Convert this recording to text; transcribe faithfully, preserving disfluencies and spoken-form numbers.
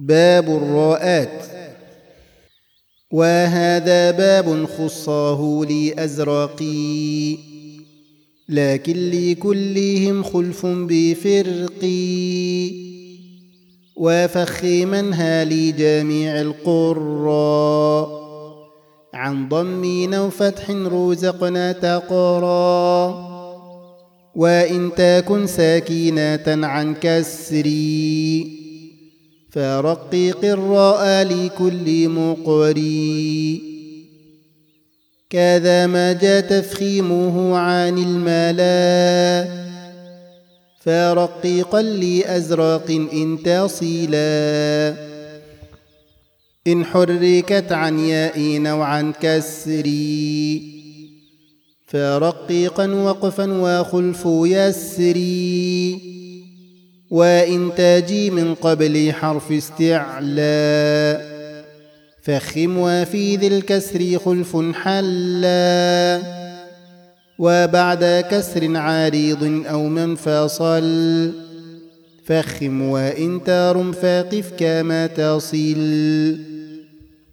باب الراءات. وهذا باب خصاه لأزرقي، لكن لكلهم خلف بفرقي، وفخمنها لجميع القراء، عن ضم أو فتح رزقنا تقرا، وإن تكن ساكنة عن كسري، فرقق الراء لكل مقري. كذا ما جاء تفخيمه عن الملا، فرققا لأزرق إن تصلا، إن حركت عن ياء أو عن كسري، فرققا وقفا وخلف يسري، وإن تجي من قبل حرف استعلاء، فخم وفي ذي الكسر خلف حلا، وبعد كسر عارض أو منفصل، فخم وإن ترم فقف كما تصل.